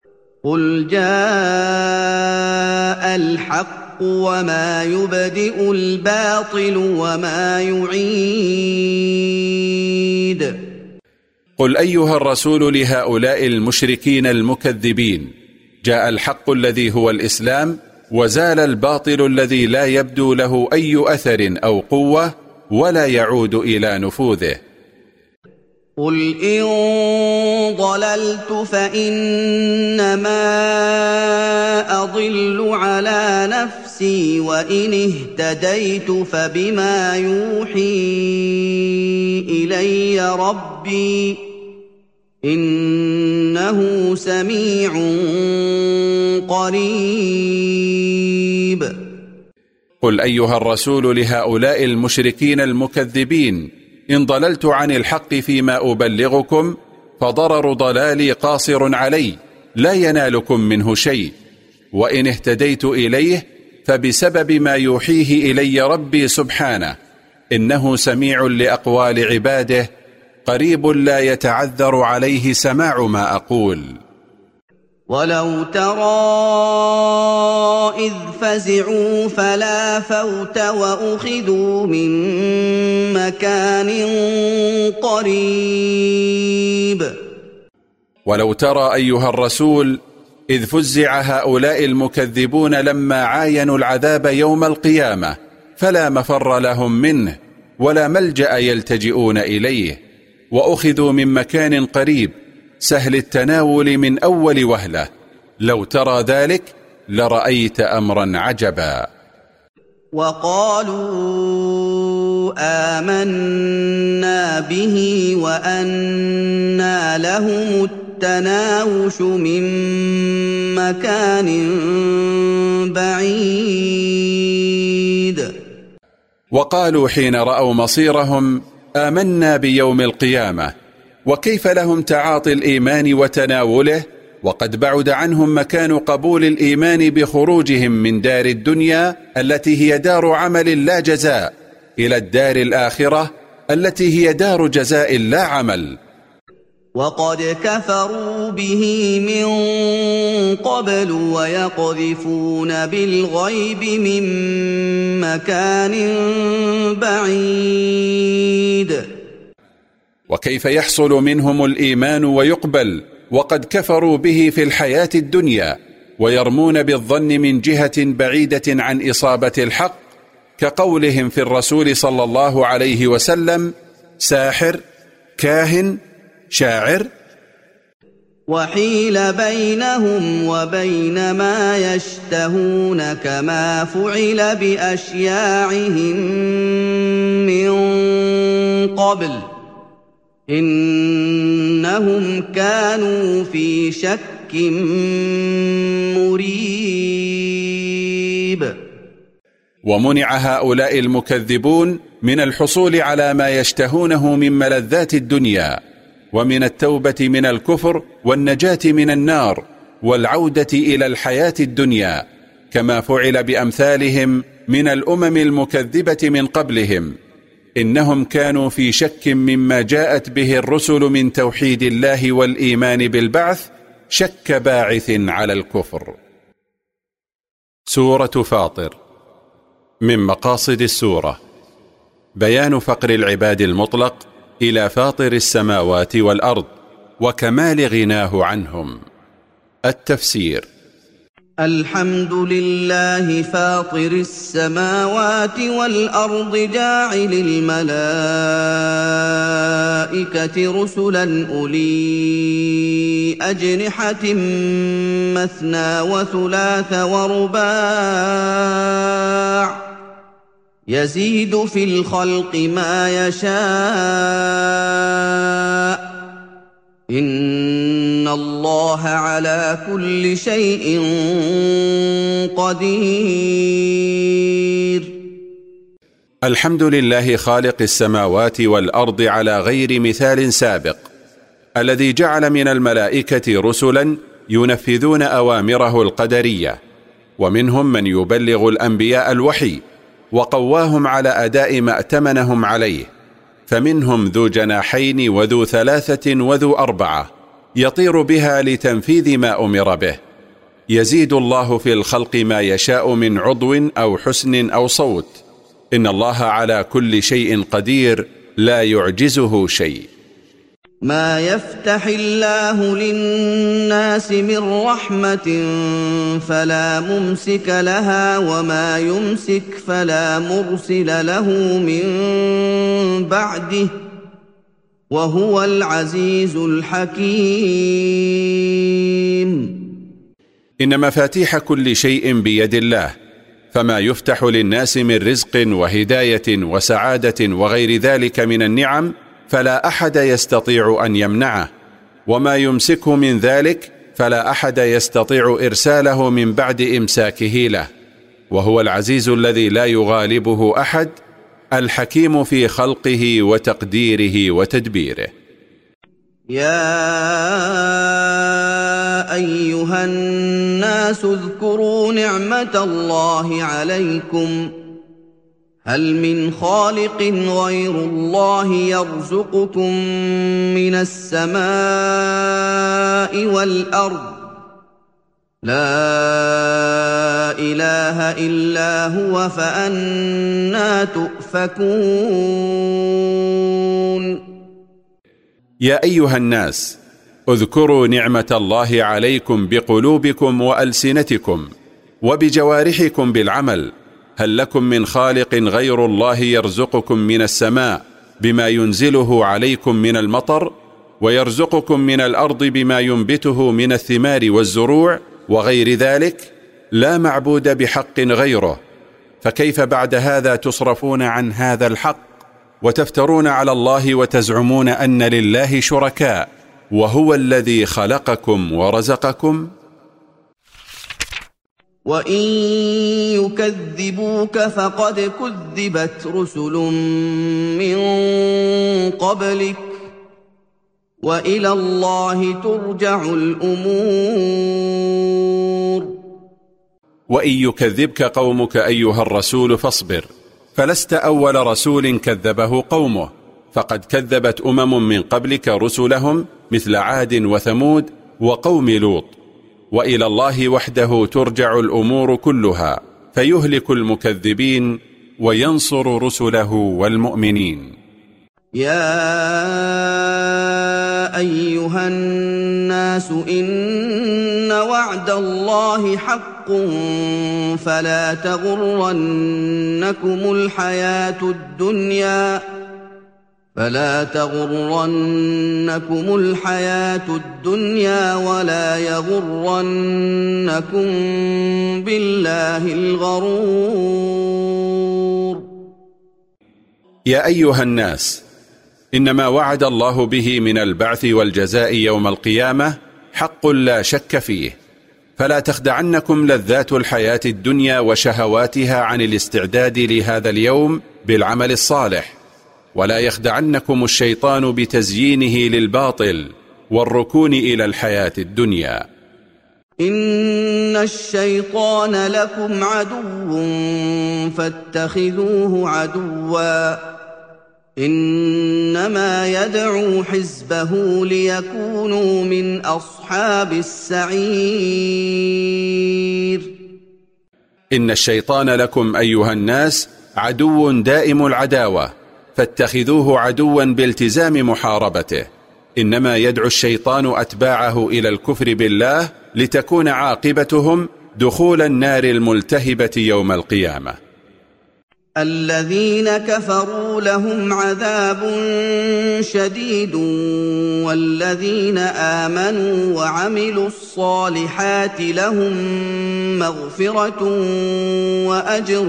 قل جاء الحق وما يبدئ الباطل وما يعيد. قل أيها الرسول لهؤلاء المشركين المكذبين: جاء الحق الذي هو الإسلام، وزال الباطل الذي لا يبدو له أي أثر أو قوة ولا يعود إلى نفوذه. قل إن ضللت فإنما أضل على نفسي وإن اهتديت فبما يوحي إلي ربي إنه سميع قريب. قل أيها الرسول لهؤلاء المشركين المكذبين: إن ضللت عن الحق فيما أبلغكم فضرر ضلالي قاصر علي لا ينالكم منه شيء، وإن اهتديت إليه فبسبب ما يوحيه إلي ربي سبحانه، إنه سميع لأقوال عباده قريب لا يتعذر عليه سماع ما أقول. ولو ترى إذ فزعوا فلا فوت وأخذوا من مكان قريب. ولو ترى أيها الرسول إذ فزع هؤلاء المكذبون لما عاينوا العذاب يوم القيامة، فلا مفر لهم منه ولا ملجأ يلتجئون إليه، وأخذوا من مكان قريب سهل التناول من أول وهلة. لو ترى ذلك لرأيت أمرا عجبا. وقالوا آمنا به وأنى لهم التناوش من مكان بعيد. وقالوا حين رأوا مصيرهم: آمنا بيوم القيامة، وكيف لهم تعاطي الإيمان وتناوله وقد بعد عنهم مكان قبول الإيمان بخروجهم من دار الدنيا التي هي دار عمل لا جزاء إلى الدار الآخرة التي هي دار جزاء لا عمل. وقد كفروا به من قبل ويقذفون بالغيب من مكان بعيد. وكيف يحصل منهم الإيمان ويقبل وقد كفروا به في الحياة الدنيا، ويرمون بالظن من جهة بعيدة عن إصابة الحق، كقولهم في الرسول صلى الله عليه وسلم: ساحر، كاهن، شاعر. وحيل بينهم وبين ما يشتهون كما فعل بأشياعهم من قبل إنهم كانوا في شك مريب. ومنع هؤلاء المكذبون من الحصول على ما يشتهونه من ملذات الدنيا، ومن التوبة من الكفر والنجاة من النار والعودة إلى الحياة الدنيا، كما فعل بأمثالهم من الأمم المكذبة من قبلهم. إنهم كانوا في شك مما جاءت به الرسل من توحيد الله والإيمان بالبعث، شك باعث على الكفر. سورة فاطر. من مقاصد السورة بيان فقر العباد المطلق إلى فاطر السماوات والأرض وكمال غناه عنهم. التفسير: الحمد لله فاطر السماوات والأرض جاعل الملائكة رسلا أولي أجنحة مثنى وثلاث ورباع يزيد في الخلق ما يشاء إن الله على كل شيء قدير. الحمد لله خالق السماوات والأرض على غير مثال سابق، الذي جعل من الملائكة رسلا ينفذون أوامره القدرية، ومنهم من يبلغ الأنبياء الوحي وقواهم على أداء ما ائتمنهم عليه، فمنهم ذو جناحين وذو ثلاثة وذو أربعة، يطير بها لتنفيذ ما أمر به. يزيد الله في الخلق ما يشاء من عضو أو حسن أو صوت. إن الله على كل شيء قدير، لا يعجزه شيء. ما يفتح الله للناس من رحمة فلا ممسك لها وما يمسك فلا مرسل له من بعده وهو العزيز الحكيم. إن مفاتيح كل شيء بيد الله، فما يفتح للناس من رزق وهداية وسعادة وغير ذلك من النعم فلا أحد يستطيع أن يمنعه، وما يمسكه من ذلك فلا أحد يستطيع إرساله من بعد إمساكه له، وهو العزيز الذي لا يغالبه أحد، الحكيم في خلقه وتقديره وتدبيره. يا أيها الناس اذكروا نعمة الله عليكم هل من خالق غير الله يرزقكم من السماء والأرض لا إله إلا هو فأنى تؤفكون. يا أيها الناس اذكروا نعمة الله عليكم بقلوبكم وألسنتكم وبجوارحكم بالعمل. هل لكم من خالق غير الله يرزقكم من السماء بما ينزله عليكم من المطر، ويرزقكم من الأرض بما ينبته من الثمار والزروع وغير ذلك؟ لا معبود بحق غيره، فكيف بعد هذا تصرفون عن هذا الحق وتفترون على الله وتزعمون أن لله شركاء وهو الذي خلقكم ورزقكم؟ وإن يكذبوك فقد كذبت رسل من قبلك وإلى الله ترجع الأمور. وإن يكذبك قومك أيها الرسول فاصبر، فلست أول رسول كذبه قومه، فقد كذبت من قبلك رسلهم مثل عاد وثمود وقوم لوط، وإلى الله وحده ترجع الأمور كلها، فيهلك المكذبين وينصر رسله والمؤمنين. يا أيها الناس إن وعد الله حق فلا تغرنكم الحياة الدنيا ولا يغرنكم بالله الغرور. يا أيها الناس إنما وعد الله به من البعث والجزاء يوم القيامة حق لا شك فيه، فلا تخدعنكم لذات الحياة الدنيا وشهواتها عن الاستعداد لهذا اليوم بالعمل الصالح، ولا يخدعنكم الشيطان بتزيينه للباطل والركون إلى الحياة الدنيا. إن الشيطان لكم عدو فاتخذوه عدوا إنما يدعو حزبه ليكونوا من أصحاب السعير. إن الشيطان لكم أيها الناس عدو دائم العداوة، فاتخذوه عدوا بالتزام محاربته. إنما يدعو الشيطان أتباعه إلى الكفر بالله لتكون عاقبتهم دخول النار الملتهبة يوم القيامة. الذين كفروا لهم عذاب شديد والذين آمنوا وعملوا الصالحات لهم مغفرة وأجر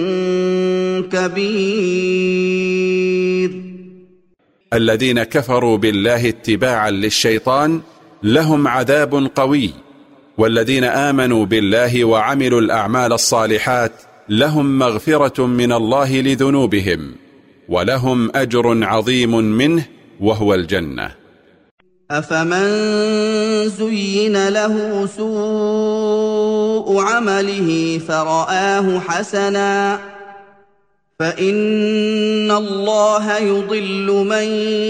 كبير. الذين كفروا بالله اتباعا للشيطان لهم عذاب قوي، والذين آمنوا بالله وعملوا الأعمال الصالحات لهم مغفرة من الله لذنوبهم ولهم أجر عظيم منه وهو الجنة. أفمن زين له سوء عمله فرآه حسنا فإن الله يضل من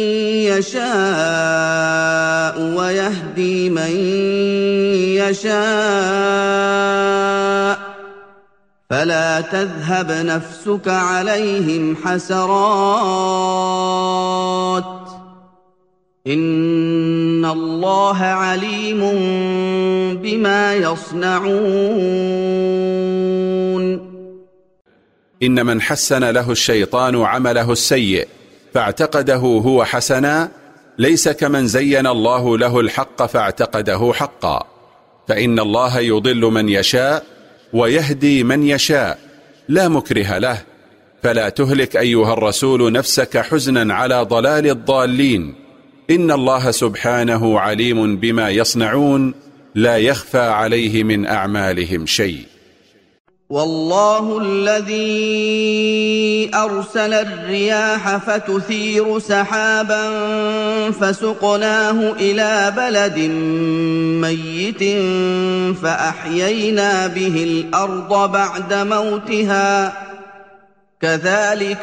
يشاء ويهدي من يشاء فلا تذهب نفسك عليهم حسرات إن الله عليم بما يصنعون. إن من حسن له الشيطان عمله السيء فاعتقده هو حسنا ليس كمن زين الله له الحق فاعتقده حقا، فإن الله يضل من يشاء ويهدي من يشاء لا مكره له، فلا تهلك أيها الرسول نفسك حزنا على ضلال الضالين، إن الله سبحانه عليم بما يصنعون لا يخفى عليه من أعمالهم شيء. والله الذي أرسل الرياح فتثير سحابا فسقناه إلى بلد ميت فأحيينا به الأرض بعد موتها كذلك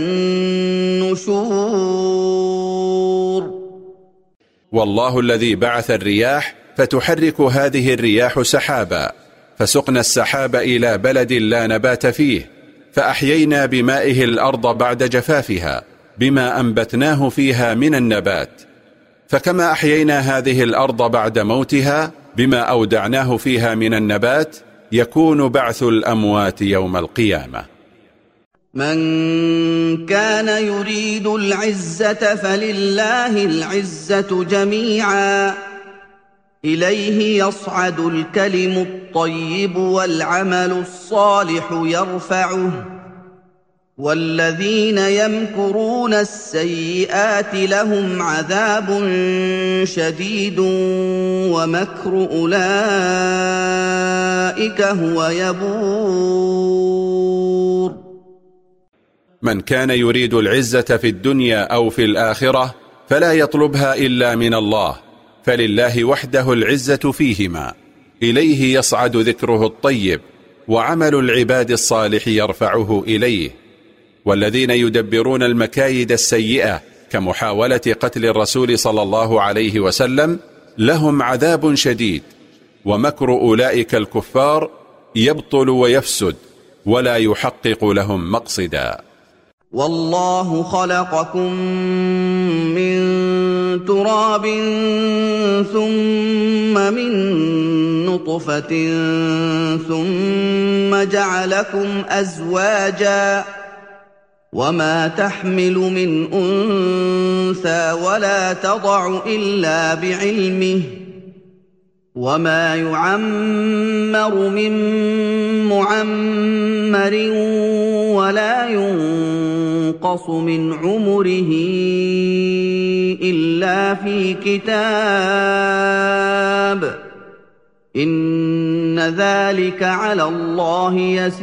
النشور. والله الذي بعث الرياح فتحرك هذه الرياح سحابا، فسقنا السحاب إلى بلد لا نبات فيه، فأحيينا بمائه الأرض بعد جفافها بما أنبتناه فيها من النبات، فكما أحيينا هذه الأرض بعد موتها بما أودعناه فيها من النبات يكون بعث الأموات يوم القيامة. من كان يريد العزة فلله العزة جميعا إليه يصعد الكلم الطيب والعمل الصالح يرفعه والذين يمكرون السيئات لهم عذاب شديد ومكر أولئك هو يبور. من كان يريد العزة في الدنيا أو في الآخرة فلا يطلبها إلا من الله، فلله وحده العزة فيهما، إليه يصعد ذكره الطيب وعمل العباد الصالح يرفعه إليه. والذين يدبرون المكايد السيئة كمحاولة قتل الرسول صلى الله عليه وسلم لهم عذاب شديد، ومكر أولئك الكفار يبطل ويفسد ولا يحقق لهم مقصدا. والله خلقكم من تراب ثم من نطفة ثم جعلكم أزواجا وما تحمل من أنثى ولا تضع إلا بعلمه وما يعمر من معمر ولا ينقص من عمره إلا في كتاب إن ذلك على الله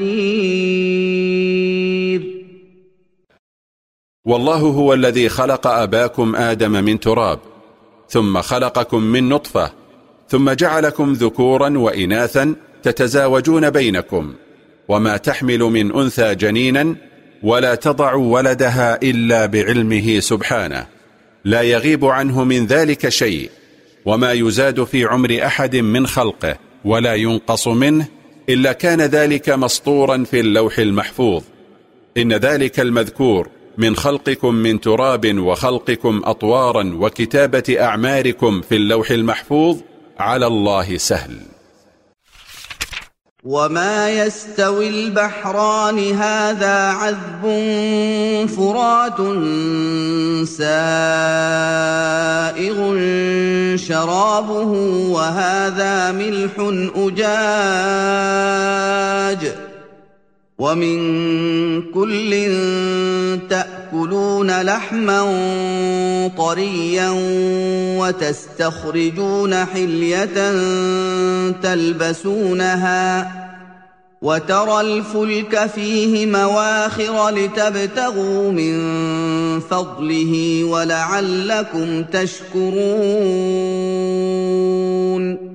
يسير. والله هو الذي خلق أباكم آدم من تراب ثم خلقكم من نطفة ثم جعلكم ذكورا وإناثا تتزاوجون بينكم، وما تحمل من أنثى جنينا ولا تضع ولدها إلا بعلمه سبحانه، لا يغيب عنه من ذلك شيء، وما يزاد في عمر أحد من خلقه ولا ينقص منه إلا كان ذلك مسطورا في اللوح المحفوظ. إن ذلك المذكور من خلقكم من تراب وخلقكم أطوارا وكتابة أعماركم في اللوح المحفوظ على الله سهل. وما يستوي البحران هذا عذب فرات سائغ شرابه وهذا ملح أجاج ومن كل تأكلون لحما طريا وتستخرجون حلية تلبسونها وترى الفلك فيه مواخر لتبتغوا من فضله ولعلكم تشكرون.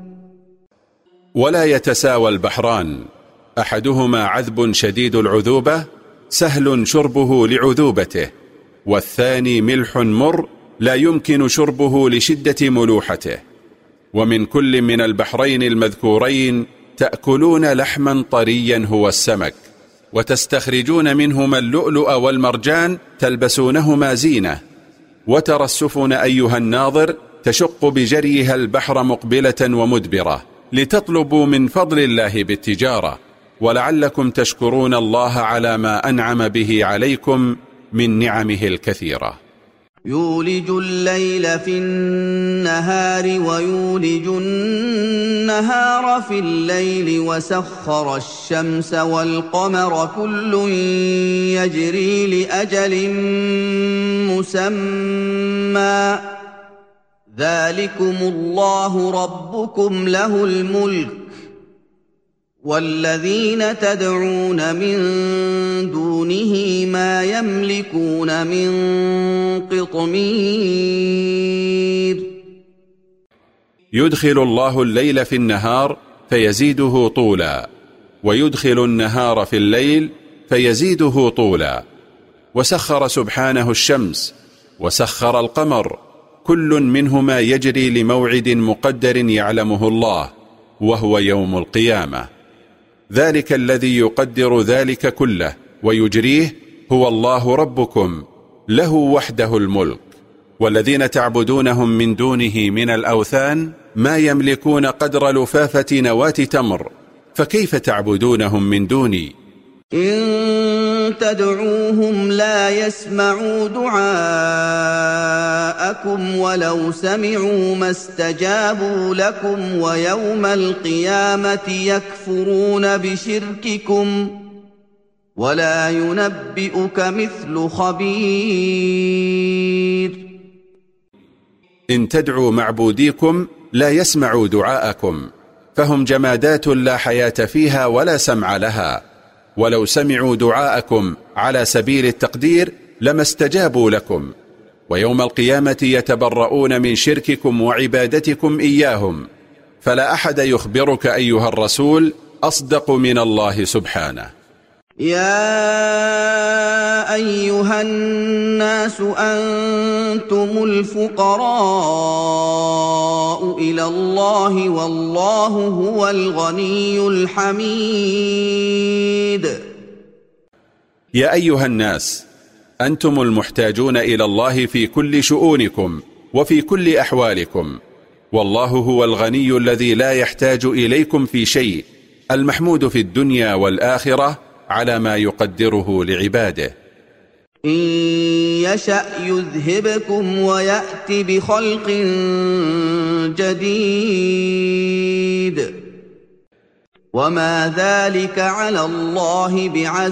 ولا يتساوى البحران، أحدهما عذب شديد العذوبة سهل شربه لعذوبته، والثاني ملح مر لا يمكن شربه لشدة ملوحته. ومن كل من البحرين المذكورين تأكلون لحما طريا هو السمك، وتستخرجون منهما اللؤلؤ والمرجان تلبسونهما زينة. وترى السفن أيها الناظر تشق بجريها البحر مقبلة ومدبرة لتطلبوا من فضل الله بالتجارة، ولعلكم تشكرون الله على ما أنعم به عليكم من نعمه الكثيرة. يولج الليل في النهار ويولج النهار في الليل وسخر الشمس والقمر كل يجري لأجل مسمى ذلكم الله ربكم له الملك والذين تدعون من دونه ما يملكون من قطمير. يدخل الله الليل في النهار فيزيده طولا، ويدخل النهار في الليل فيزيده طولا. وسخر سبحانه الشمس وسخر القمر، كل منهما يجري لموعد مقدر يعلمه الله، وهو يوم القيامة. ذلك الذي يقدر ذلك كله ويجريه هو الله ربكم، له وحده الملك. والذين تعبدونهم من دونه من الأوثان ما يملكون قدر لفافة نواة تمر، فكيف تعبدونهم من دوني؟ إن تدعوهم لا يسمعوا دعاءكم ولو سمعوا ما استجابوا لكم ويوم القيامة يكفرون بشرككم ولا ينبئك مثل خبير. إن تدعوا معبوديكم لا يسمعوا دعاءكم، فهم جمادات لا حياة فيها ولا سمع لها، ولو سمعوا دعاءكم على سبيل التقدير لما استجابوا لكم، ويوم القيامة يتبرؤون من شرككم وعبادتكم إياهم. فلا أحد يخبرك أيها الرسول أصدق من الله سبحانه. يا أيها الناس أنتم الفقراء إلى الله والله هو الغني الحميد. يا أيها الناس أنتم المحتاجون إلى الله في كل شؤونكم وفي كل أحوالكم، والله هو الغني الذي لا يحتاج إليكم في شيء، المحمود في الدنيا والآخرة على ما يقدره لعباده. إن يشأ يذهبكم ويأت بخلق جديد وما ذلك على الله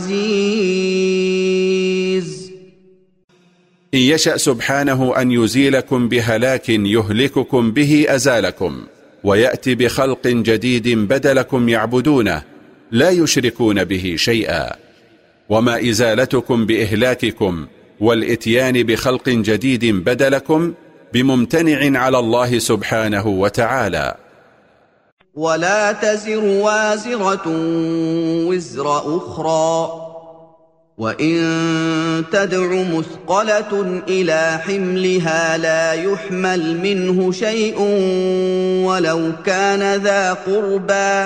بعزيز. إن يشأ سبحانه أن يزيلكم بهلاك يهلككم به أزالكم، ويأتي بخلق جديد بدلكم يعبدونه لا يشركون به شيئا. وما إزالتكم بإهلاككم والإتيان بخلق جديد بدلكم بممتنع على الله سبحانه وتعالى. ولا تزر وازرة وزر أخرى، وإن تدع مثقلة إلى حملها لا يحمل منه شيء ولو كان ذا قربى،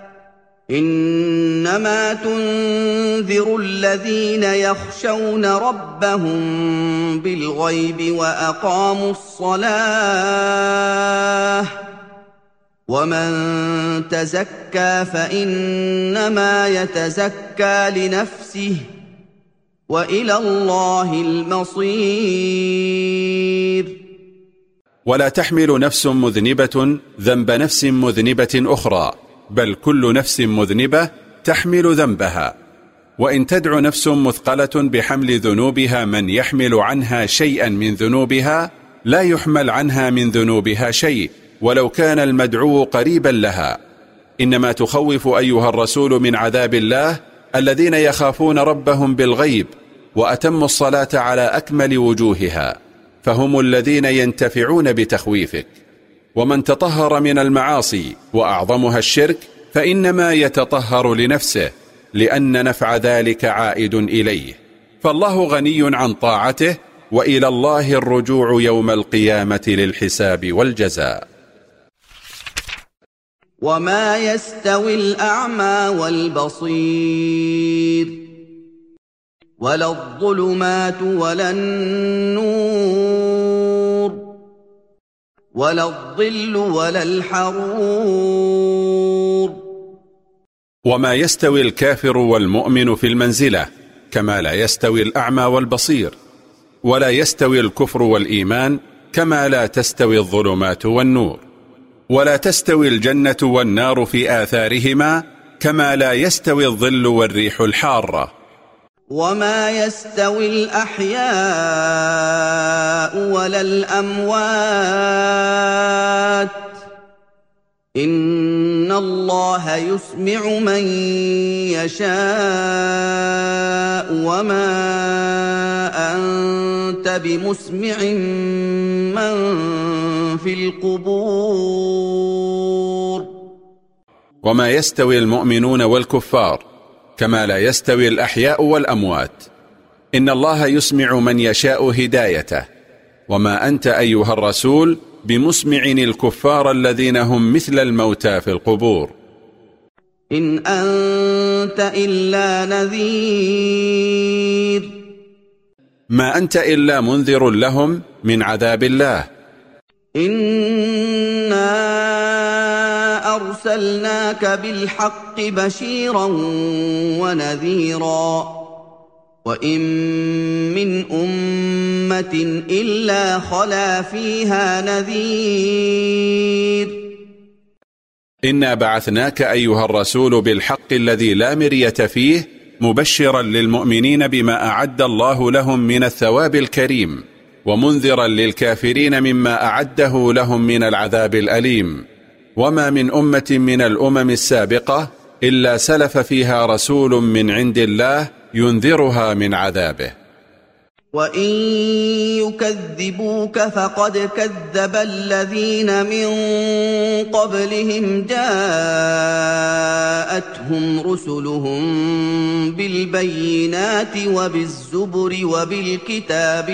إنما تنذر الذين يخشون ربهم بالغيب وأقاموا الصلاة، ومن تزكى فإنما يتزكى لنفسه وإلى الله المصير. ولا تحمل نفس مذنبة ذنب نفس مذنبة أخرى، بل كل نفس مذنبة تحمل ذنبها. وإن تدع نفس مثقلة بحمل ذنوبها من يحمل عنها شيئا من ذنوبها لا يحمل عنها من ذنوبها شيء ولو كان المدعو قريبا لها. إنما تخوف أيها الرسول من عذاب الله الذين يخافون ربهم بالغيب وأتموا الصلاة على أكمل وجوهها، فهم الذين ينتفعون بتخويفك. ومن تطهر من المعاصي وأعظمها الشرك فإنما يتطهر لنفسه، لأن نفع ذلك عائد إليه، فالله غني عن طاعته، وإلى الله الرجوع يوم القيامة للحساب والجزاء. وما يستوي الأعمى والبصير ولا الظلمات ولا النور ولا الظل ولا الحرور. وما يستوي الكافر والمؤمن في المنزلة، كما لا يستوي الأعمى والبصير، ولا يستوي الكفر والإيمان، كما لا تستوي الظلمات والنور، ولا تستوي الجنة والنار في آثارهما، كما لا يستوي الظل والريح الحارة. وما يستوي الأحياء ولا الأموات، إن الله يسمع من يشاء وما أنت بمسمع من في القبور. وما يستوي المؤمنون والكفار، كما لا يستوي الأحياء والأموات، إن الله يسمع من يشاء هدايته، وما أنت أيها الرسول بمسمع الكفار الذين هم مثل الموتى في القبور. إن أنت إلا نذير، ما أنت إلا منذر لهم من عذاب الله. إنا أرسلناك بالحق بشيرا ونذيرا، وإن من أمة إلا خلا فيها نذير. إنا بعثناك أيها الرسول بالحق الذي لا مرية فيه، مبشرا للمؤمنين بما أعد الله لهم من الثواب الكريم، ومنذرا للكافرين مما أعده لهم من العذاب الأليم. وما من أمة من الأمم السابقة إلا سلف فيها رسول من عند الله ينذرها من عذابه. وإن يكذبوك فقد كذب الذين من قبلهم جاءتهم رسلهم بالبينات وبالزبر وبالكتاب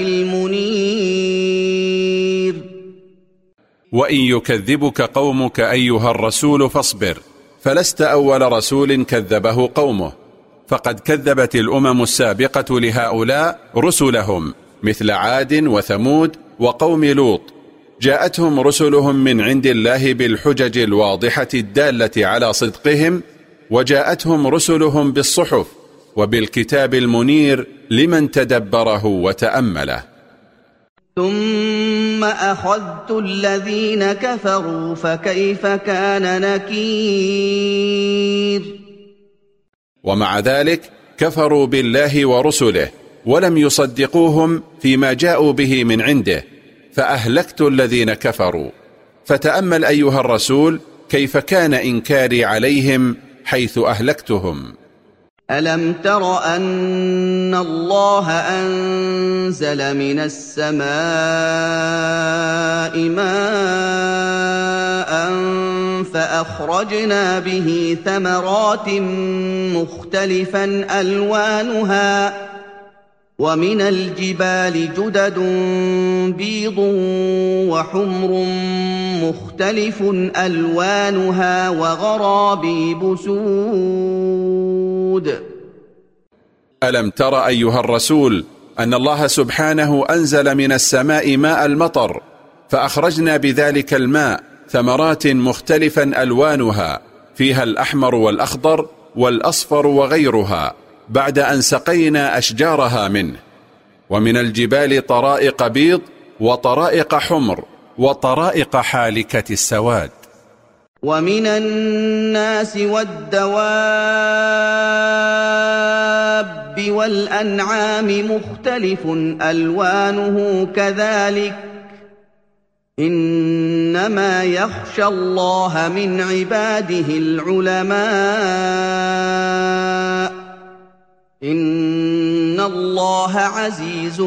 المنير. وإن يكذبك قومك أيها الرسول فاصبر، فلست أول رسول كذبه قومه، فقد كذبت الأمم السابقة لهؤلاء رسلهم، مثل عاد وثمود وقوم لوط، جاءتهم رسلهم من عند الله بالحجج الواضحة الدالة على صدقهم، وجاءتهم رسلهم بالصحف وبالكتاب المنير لمن تدبره وتأمله. ثم أخذت الذين كفروا فكيف كان نكير. ومع ذلك كفروا بالله ورسله ولم يصدقوهم فيما جاءوا به من عنده، فأهلكت الذين كفروا. فتأمل أيها الرسول كيف كان إنكاري عليهم حيث أهلكتهم. ألم تر أن الله أنزل من السماء ماء فأخرجنا به ثمرات مختلفا ألوانها ومن الجبال جدد بيض وحمر مختلف ألوانها وغرابيب سود. ألم تر أيها الرسول أن الله سبحانه أنزل من السماء ماء المطر، فأخرجنا بذلك الماء ثمرات مختلفا ألوانها، فيها الأحمر والأخضر والأصفر وغيرها، بعد أن سقينا أشجارها منه. ومن الجبال طرائق بيض وطرائق حمر وطرائق حالكة السواد. ومن الناس والدواب والأنعام مختلف ألوانه كذلك، إنما يخشى الله من عباده العلماء، إن الله عزيز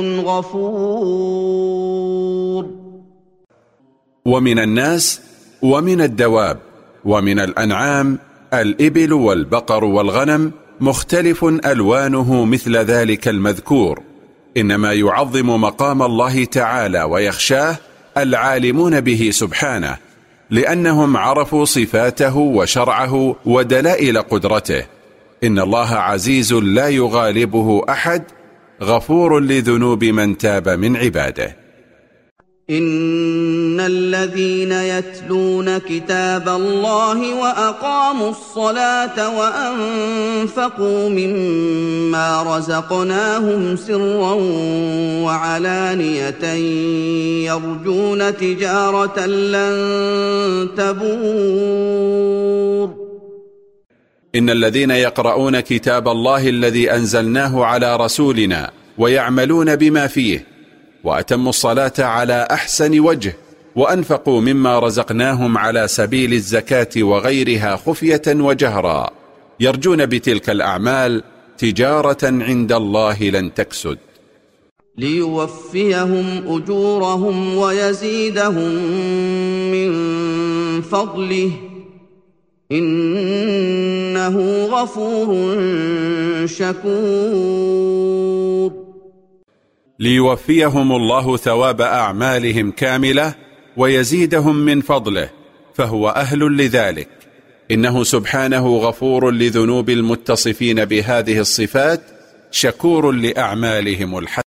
غفور. ومن الناس ومن الدواب ومن الأنعام الإبل والبقر والغنم مختلف ألوانه مثل ذلك المذكور، إنما يعظم مقام الله تعالى ويخشاه العالمون به سبحانه، لأنهم عرفوا صفاته وشرعه ودلائل قدرته. إن الله عزيز لا يغالبه أحد، غفور لذنوب من تاب من عباده. إن الذين يتلون كتاب الله وأقاموا الصلاة وأنفقوا مما رزقناهم سرا وعلانية يرجون تجارة لن تبور. إن الذين يقرؤون كتاب الله الذي أنزلناه على رسولنا ويعملون بما فيه وأتموا الصلاة على أحسن وجه وأنفقوا مما رزقناهم على سبيل الزكاة وغيرها خفية وجهرا، يرجون بتلك الأعمال تجارة عند الله لن تكسد، ليوفيهم أجورهم ويزيدهم من فضله إنه غفور شكور. ليوفيهم الله ثواب أعمالهم كاملة ويزيدهم من فضله، فهو أهل لذلك. إنه سبحانه غفور لذنوب المتصفين بهذه الصفات، شكور لأعمالهم الحسنة.